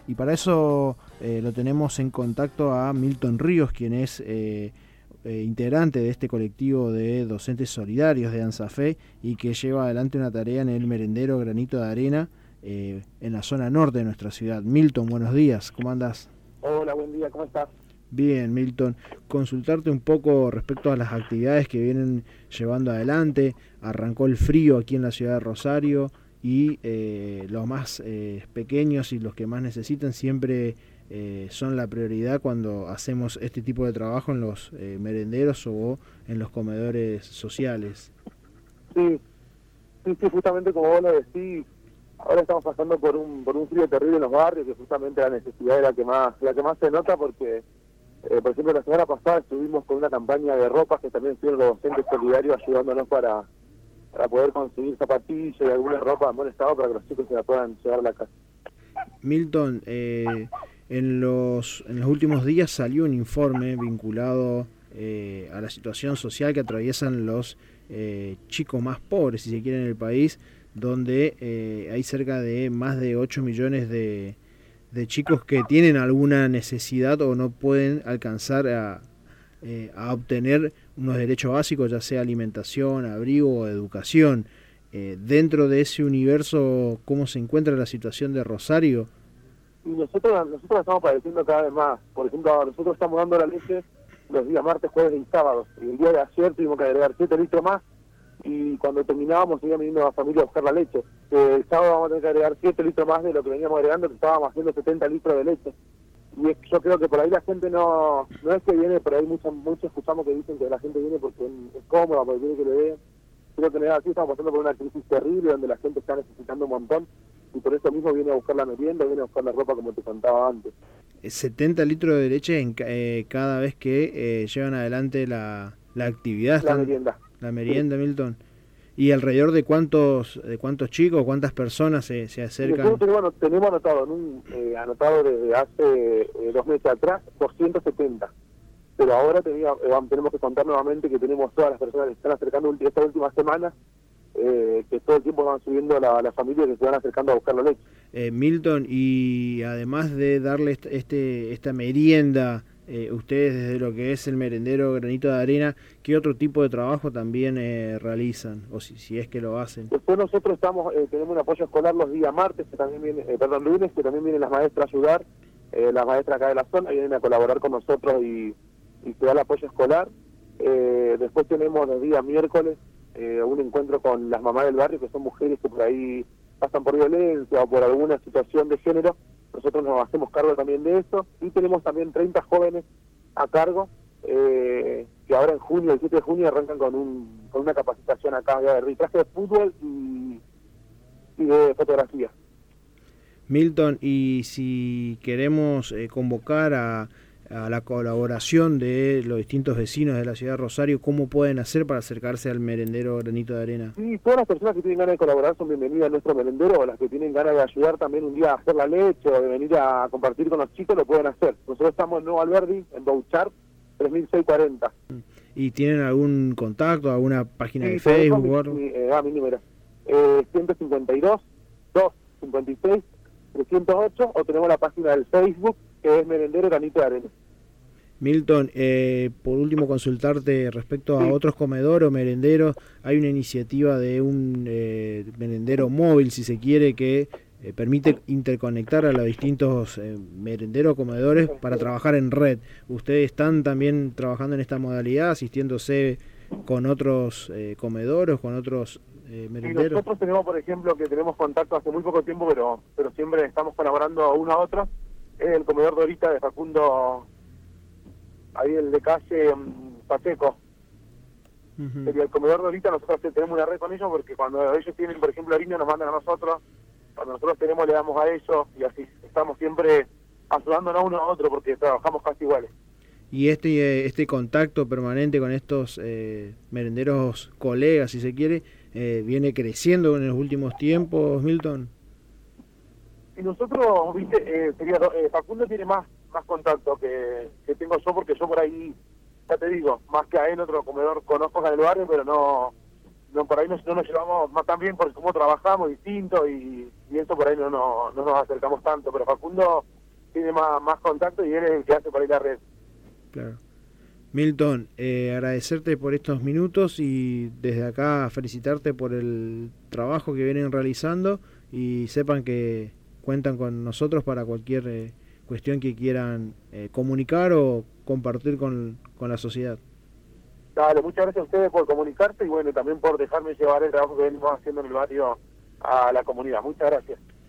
Y para eso lo tenemos en contacto a Milton Ríos, quien es integrante de este colectivo de docentes solidarios de ANSAFE y que lleva adelante una tarea en el merendero Granito de Arena en la zona norte de nuestra ciudad. Milton, buenos días, ¿cómo andás? Hola, buen día, ¿cómo estás? Bien, Milton, consultarte un poco respecto a las actividades que vienen llevando adelante. Arrancó el frío aquí en la ciudad de Rosario y los más pequeños y los que más necesitan siempre son la prioridad cuando hacemos este tipo de trabajo en los merenderos o en los comedores sociales. Sí, justamente como vos lo decís, ahora estamos pasando por un frío terrible en los barrios, que justamente la necesidad es la que más se nota porque, por ejemplo, la semana pasada estuvimos con una campaña de ropas que también estuvieron los docentes solidarios ayudándonos para poder conseguir zapatillas y alguna ropa en buen estado para que los chicos se la puedan llevar a la casa. Milton, en los últimos días salió un informe vinculado a la situación social que atraviesan los chicos más pobres, si se quiere, en el país, donde hay cerca de más de 8 millones de chicos que tienen alguna necesidad o no pueden alcanzar a obtener unos derechos básicos, ya sea alimentación, abrigo o educación. Dentro de ese universo, ¿cómo se encuentra la situación de Rosario? Y nosotros estamos padeciendo cada vez más. Por ejemplo, nosotros estamos dando la leche los días martes, jueves y sábados. Y el día de ayer tuvimos que agregar 7 litros más y cuando terminábamos seguían viniendo la familia a buscar la leche. El sábado vamos a tener que agregar 7 litros más de lo que veníamos agregando, que estábamos haciendo 70 litros de leche. Y yo creo que por ahí la gente no es que viene, por ahí muchos escuchamos que dicen que la gente viene porque es cómoda, porque quiere que le den. Creo que no es así, estamos pasando por una crisis terrible donde la gente está necesitando un montón y por eso mismo viene a buscar la merienda, viene a buscar la ropa como te contaba antes. 70 litros de leche cada vez que llevan adelante la actividad. La merienda. La merienda, sí. Milton. ¿Y alrededor de cuántos chicos, cuántas personas se acercan? Nosotros tenemos anotado desde hace 2 meses atrás 270. Pero ahora tenemos que contar nuevamente que tenemos todas las personas que se están acercando esta última semana, que todo el tiempo van subiendo las familias que se van acercando a buscar la leche. Milton, y además de darle esta merienda, ustedes desde lo que es el merendero Granito de Arena, ¿qué otro tipo de trabajo también realizan? O si es que lo hacen. Después nosotros tenemos un apoyo escolar los días martes, que también lunes, que también vienen las maestras a ayudar, las maestras acá de la zona vienen a colaborar con nosotros y se da el apoyo escolar. Después tenemos los días miércoles un encuentro con las mamás del barrio, que son mujeres que por ahí pasan por violencia o por alguna situación de género. Nosotros nos hacemos cargo también de eso y tenemos también 30 jóvenes a cargo que ahora en junio, el 7 de junio, arrancan con una capacitación acá de arbitraje de fútbol y de fotografía. Milton, y si queremos convocar a la colaboración de los distintos vecinos de la ciudad de Rosario, ¿cómo pueden hacer para acercarse al merendero Granito de Arena? Sí, todas las personas que tienen ganas de colaborar son bienvenidas a nuestro merendero, o las que tienen ganas de ayudar también un día a hacer la leche o de venir a compartir con los chicos, lo pueden hacer. Nosotros estamos en Nuevo Alberdi, en Bouchard, 3640. ¿Y tienen algún contacto, alguna página de Facebook? Mi número. 152 256 308, o tenemos la página del Facebook, que es Merendero Granito de Arena. Milton, por último consultarte respecto a otros comedores o merenderos. Hay una iniciativa de un merendero móvil, si se quiere, que permite interconectar a los distintos merenderos o comedores para trabajar en red. ¿Ustedes están también trabajando en esta modalidad, asistiéndose con otros comedores, con otros merenderos? Y nosotros tenemos, por ejemplo, que tenemos contacto hace muy poco tiempo, pero siempre estamos colaborando uno a otro. Es el comedor Dorita de Facundo, ahí el de calle Pacheco. Sería el comedor Dorita. Nosotros tenemos una red con ellos porque cuando ellos tienen, por ejemplo, harina, nos mandan a nosotros. Cuando nosotros tenemos, le damos a ellos, y así estamos siempre ayudándonos uno a otro porque trabajamos casi iguales. Y este contacto permanente con estos merenderos colegas, si se quiere, viene creciendo en los últimos tiempos, Milton. Y nosotros, Facundo tiene más contacto que tengo yo, porque yo por ahí, ya te digo, más que a él otro comedor conozco acá en el barrio, pero no por ahí no nos llevamos más tan bien porque como trabajamos distinto y eso por ahí no nos acercamos tanto, pero Facundo tiene más contacto y él es el que hace por ahí la red. Claro. Milton, agradecerte por estos minutos y desde acá felicitarte por el trabajo que vienen realizando y sepan que cuentan con nosotros para cualquier cuestión que quieran comunicar o compartir con la sociedad. Dale, muchas gracias a ustedes por comunicarse y bueno, también por dejarme llevar el trabajo que venimos haciendo en el barrio a la comunidad. Muchas gracias.